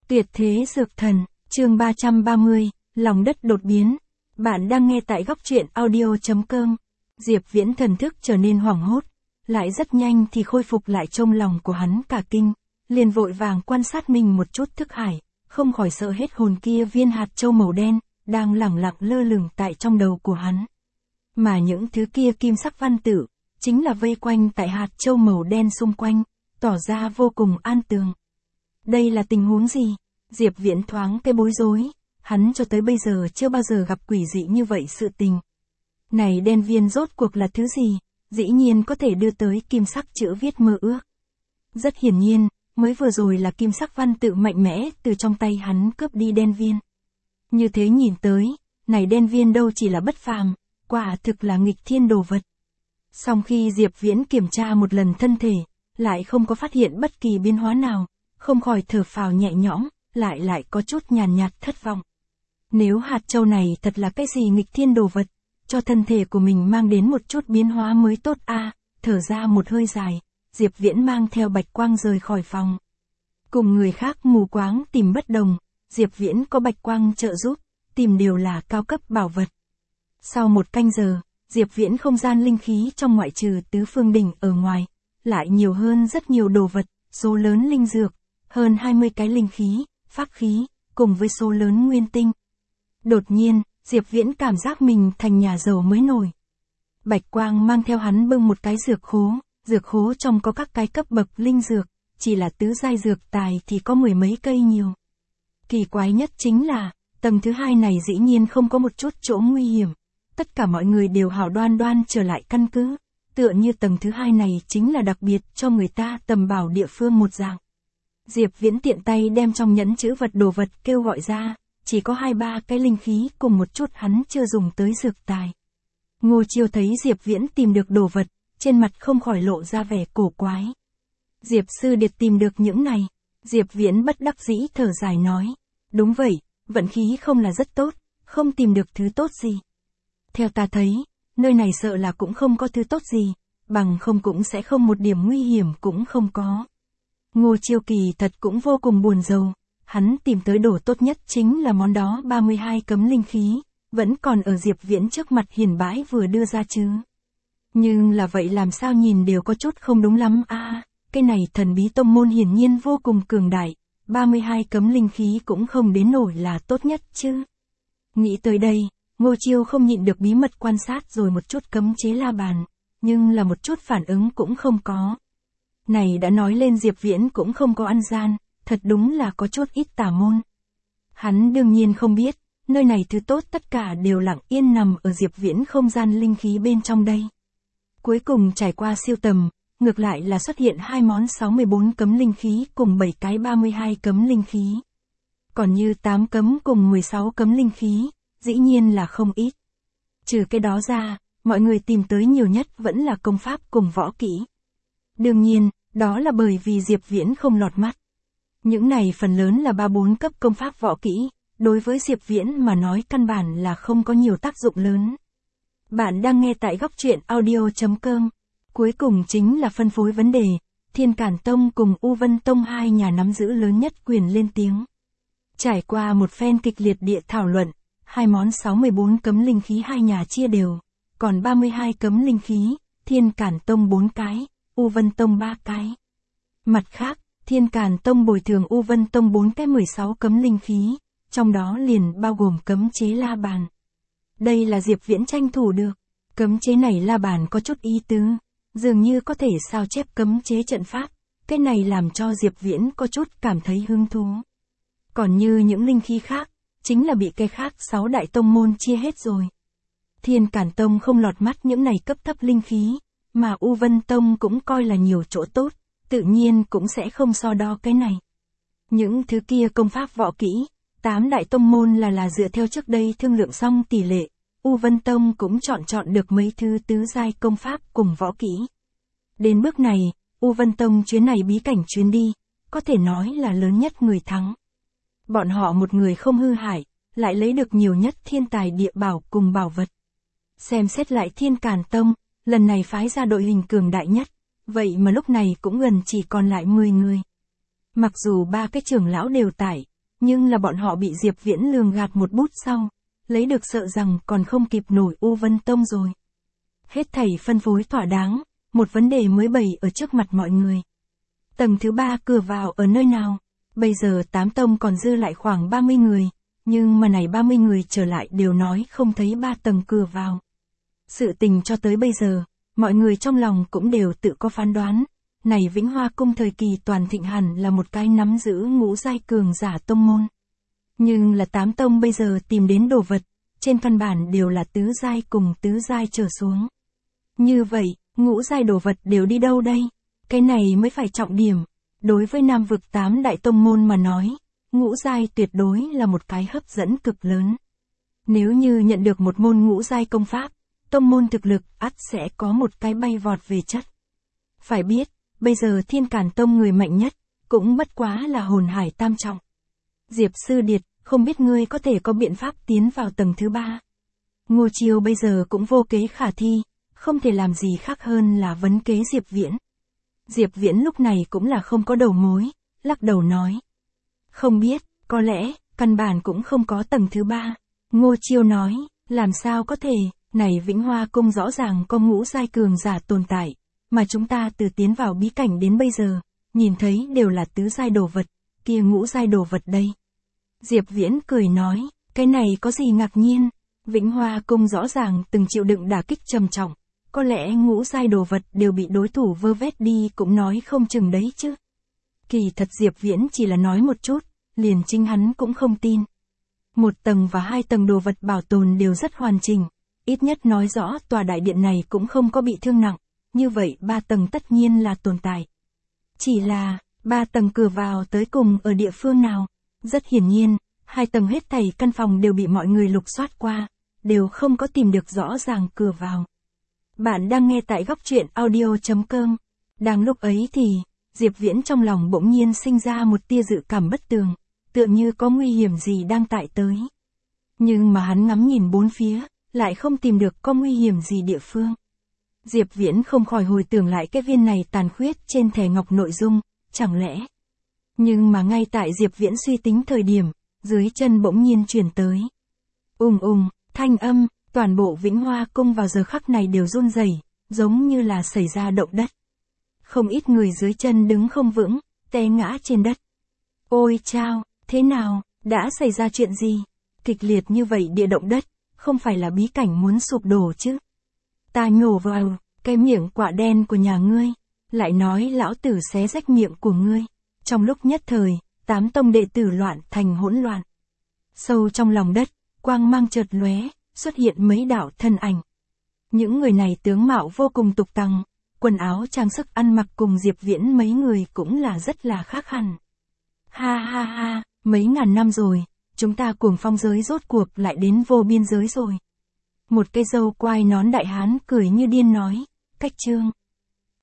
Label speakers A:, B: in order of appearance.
A: Tuyệt thế dược thần, chương 330, lòng đất đột biến. Bạn đang nghe tại góc truyện audio.com. Diệp Viễn thần thức trở nên hoảng hốt, lại rất nhanh thì khôi phục lại trong lòng của hắn cả kinh, liền vội vàng quan sát mình một chút thức hải, không khỏi sợ hết hồn kia viên hạt châu màu đen, đang lẳng lặng lơ lửng tại trong đầu của hắn. Mà những thứ kia kim sắc văn tự, chính là vây quanh tại hạt châu màu đen xung quanh, tỏ ra vô cùng an tường. Đây là tình huống gì? Diệp Viễn thoáng cái bối rối, hắn cho tới bây giờ chưa bao giờ gặp quỷ dị như vậy sự tình. Này đen viên rốt cuộc là thứ gì, dĩ nhiên có thể đưa tới kim sắc chữ viết mơ ước. Rất hiển nhiên, mới vừa rồi là kim sắc văn tự mạnh mẽ từ trong tay hắn cướp đi đen viên. Như thế nhìn tới, này đen viên đâu chỉ là bất phàm, quả thực là nghịch thiên đồ vật. Sau khi Diệp Viễn kiểm tra một lần thân thể, lại không có phát hiện bất kỳ biến hóa nào, không khỏi thở phào nhẹ nhõm, lại có chút nhàn nhạt thất vọng. Nếu hạt châu này thật là cái gì nghịch thiên đồ vật, cho thân thể của mình mang đến một chút biến hóa mới tốt a. Thở ra một hơi dài, Diệp Viễn mang theo bạch quang rời khỏi phòng. Cùng người khác mù quáng tìm bất đồng, Diệp Viễn có bạch quang trợ giúp, tìm đều là cao cấp bảo vật. Sau một canh giờ, Diệp Viễn không gian linh khí trong ngoại trừ tứ phương đỉnh ở ngoài, lại nhiều hơn rất nhiều đồ vật, số lớn linh dược, hơn 20 cái linh khí, pháp khí, cùng với số lớn nguyên tinh. Đột nhiên, Diệp Viễn cảm giác mình thành nhà giàu mới nổi. Bạch quang mang theo hắn bưng một cái dược khố trong có các cái cấp bậc linh dược, chỉ là tứ giai dược tài thì có mười mấy cây nhiều. Kỳ quái nhất chính là, tầng thứ hai này dĩ nhiên không có một chút chỗ nguy hiểm. Tất cả mọi người đều hảo đoan đoan trở lại căn cứ, tựa như tầng thứ hai này chính là đặc biệt cho người ta tầm bảo địa phương một dạng. Diệp Viễn tiện tay đem trong nhẫn chữ vật đồ vật kêu gọi ra, chỉ có 2-3 cái linh khí cùng một chút hắn chưa dùng tới dược tài. Ngô Chiêu thấy Diệp Viễn tìm được đồ vật, trên mặt không khỏi lộ ra vẻ cổ quái. Diệp sư điệt tìm được những này, Diệp Viễn bất đắc dĩ thở dài nói. Đúng vậy, vận khí không là rất tốt, không tìm được thứ tốt gì. Theo ta thấy, nơi này sợ là cũng không có thứ tốt gì, bằng không cũng sẽ không một điểm nguy hiểm cũng không có. Ngô Chiêu kỳ thật cũng vô cùng buồn rầu, hắn tìm tới đồ tốt nhất chính là món đó 32 cấm linh khí, vẫn còn ở Diệp Viễn trước mặt hiển bãi vừa đưa ra chứ. Nhưng là vậy làm sao nhìn đều có chút không đúng lắm a. Cái này thần bí tông môn hiển nhiên vô cùng cường đại, 32 cấm linh khí cũng không đến nổi là tốt nhất chứ. Nghĩ tới đây, Ngô Chiêu không nhịn được bí mật quan sát rồi một chút cấm chế la bàn, nhưng là một chút phản ứng cũng không có. Này đã nói lên Diệp Viễn cũng không có ăn gian, thật đúng là có chút ít tà môn. Hắn đương nhiên không biết, nơi này thứ tốt tất cả đều lặng yên nằm ở Diệp Viễn không gian linh khí bên trong đây. Cuối cùng trải qua siêu tầm, ngược lại là xuất hiện 2 món 64 cấm linh khí cùng 7 cái 32 cấm linh khí. Còn như 8 cấm cùng 16 cấm linh khí, dĩ nhiên là không ít. Trừ cái đó ra, mọi người tìm tới nhiều nhất vẫn là công pháp cùng võ kỹ. Đương nhiên, đó là bởi vì Diệp Viễn không lọt mắt. Những này phần lớn là 3-4 cấp công pháp võ kỹ, đối với Diệp Viễn mà nói căn bản là không có nhiều tác dụng lớn. Bạn đang nghe tại góc truyện audio.com. Cuối cùng chính là phân phối vấn đề, Thiên Cản Tông cùng U Vân Tông hai nhà nắm giữ lớn nhất quyền lên tiếng. Trải qua một phen kịch liệt địa thảo luận, 2 món 64 cấm linh khí hai nhà chia đều, còn 32 cấm linh khí, Thiên Cản Tông 4 cái, U Vân Tông 3 cái. Mặt khác, Thiên Cản Tông bồi thường U Vân Tông 4 cái 16 cấm linh khí, trong đó liền bao gồm cấm chế la bàn. Đây là Diệp Viễn tranh thủ được, cấm chế này la bàn có chút ý tứ, dường như có thể sao chép cấm chế trận pháp, cái này làm cho Diệp Viễn có chút cảm thấy hứng thú. Còn như những linh khí khác, chính là bị cái khác 6 đại tông môn chia hết rồi. Thiên Cản Tông không lọt mắt những này cấp thấp linh khí, mà U Vân Tông cũng coi là nhiều chỗ tốt, tự nhiên cũng sẽ không so đo cái này. Những thứ kia công pháp võ kỹ, 8 đại tông môn là dựa theo trước đây thương lượng xong tỷ lệ, U Vân Tông cũng chọn được mấy thứ tứ giai công pháp cùng võ kỹ. Đến bước này, U Vân Tông chuyến này bí cảnh chuyến đi, có thể nói là lớn nhất người thắng. Bọn họ một người không hư hại, lại lấy được nhiều nhất thiên tài địa bảo cùng bảo vật. Xem xét lại Thiên Cản Tông, lần này phái ra đội hình cường đại nhất, vậy mà lúc này cũng gần chỉ còn lại 10 người. Mặc dù 3 cái trưởng lão đều tại, nhưng là bọn họ bị Diệp Viễn lường gạt một bút sau, lấy được sợ rằng còn không kịp nổi U Vân Tông rồi. Hết thảy phân phối thỏa đáng, một vấn đề mới bày ở trước mặt mọi người. Tầng thứ 3 cửa vào ở nơi nào? Bây giờ 8 tông còn dư lại khoảng 30 người, nhưng mà này 30 người trở lại đều nói không thấy 3 tầng cửa vào. Sự tình cho tới bây giờ, mọi người trong lòng cũng đều tự có phán đoán. Này Vĩnh Hoa Cung thời kỳ toàn thịnh hẳn là một cái nắm giữ ngũ giai cường giả tông môn. Nhưng là 8 tông bây giờ tìm đến đồ vật, trên căn bản đều là tứ giai cùng tứ giai trở xuống. Như vậy, ngũ giai đồ vật đều đi đâu đây? Cái này mới phải trọng điểm. Đối với Nam vực 8 đại tông môn mà nói, ngũ giai tuyệt đối là một cái hấp dẫn cực lớn. Nếu như nhận được một môn ngũ giai công pháp, tông môn thực lực ắt sẽ có một cái bay vọt về chất. Phải biết, bây giờ Thiên Càn Tông người mạnh nhất, cũng bất quá là hồn hải tam trọng. Diệp Sư Điệt, không biết ngươi có thể có biện pháp tiến vào tầng thứ 3. Ngô Chiêu bây giờ cũng vô kế khả thi, không thể làm gì khác hơn là vấn kế Diệp Viễn. Diệp Viễn lúc này cũng là không có đầu mối, lắc đầu nói. Không biết, có lẽ, căn bản cũng không có tầng thứ 3. Ngô Chiêu nói, làm sao có thể, này Vĩnh Hoa Cung rõ ràng có ngũ giai cường giả tồn tại, mà chúng ta từ tiến vào bí cảnh đến bây giờ, nhìn thấy đều là tứ giai đồ vật, kia ngũ giai đồ vật đây. Diệp Viễn cười nói, cái này có gì ngạc nhiên, Vĩnh Hoa Cung rõ ràng từng chịu đựng đả kích trầm trọng, có lẽ ngũ giai đồ vật đều bị đối thủ vơ vét đi cũng nói không chừng đấy chứ. Kỳ thật Diệp Viễn chỉ là nói một chút, liền chính hắn cũng không tin. 1 tầng và 2 tầng đồ vật bảo tồn đều rất hoàn chỉnh, ít nhất nói rõ tòa đại điện này cũng không có bị thương nặng, như vậy 3 tầng tất nhiên là tồn tại. Chỉ là, 3 tầng cửa vào tới cùng ở địa phương nào? Rất hiển nhiên, 2 tầng hết thảy căn phòng đều bị mọi người lục soát qua, đều không có tìm được rõ ràng cửa vào. Bạn đang nghe tại góc truyện audio.com. Đang lúc ấy thì, Diệp Viễn trong lòng bỗng nhiên sinh ra một tia dự cảm bất tường, tựa như có nguy hiểm gì đang tại tới. Nhưng mà hắn ngắm nhìn bốn phía, lại không tìm được có nguy hiểm gì địa phương. Diệp Viễn không khỏi hồi tưởng lại cái viên này tàn khuyết trên thẻ ngọc nội dung, chẳng lẽ. Nhưng mà ngay tại Diệp Viễn suy tính thời điểm, dưới chân bỗng nhiên chuyển tới. Thanh âm, toàn bộ Vĩnh Hoa Cung vào giờ khắc này đều run rẩy, giống như là xảy ra động đất. Không ít người dưới chân đứng không vững, té ngã trên đất. Ôi chao, thế nào, đã xảy ra chuyện gì? Kịch liệt như vậy địa động đất, không phải là bí cảnh muốn sụp đổ chứ? Ta nhổ vào, cái miệng quả đen của nhà ngươi, lại nói lão tử xé rách miệng của ngươi. Trong lúc nhất thời, 8 tông đệ tử loạn thành hỗn loạn. Sâu trong lòng đất, quang mang chợt lóe, xuất hiện mấy đạo thân ảnh. Những người này tướng mạo vô cùng tục tằng, quần áo trang sức ăn mặc cùng Diệp Viễn mấy người cũng là rất là khác hẳn. Ha ha ha, mấy ngàn năm rồi, chúng ta cuồng phong giới rốt cuộc lại đến vô biên giới rồi. Một cây râu quai nón đại hán cười như điên nói, Cách Trương,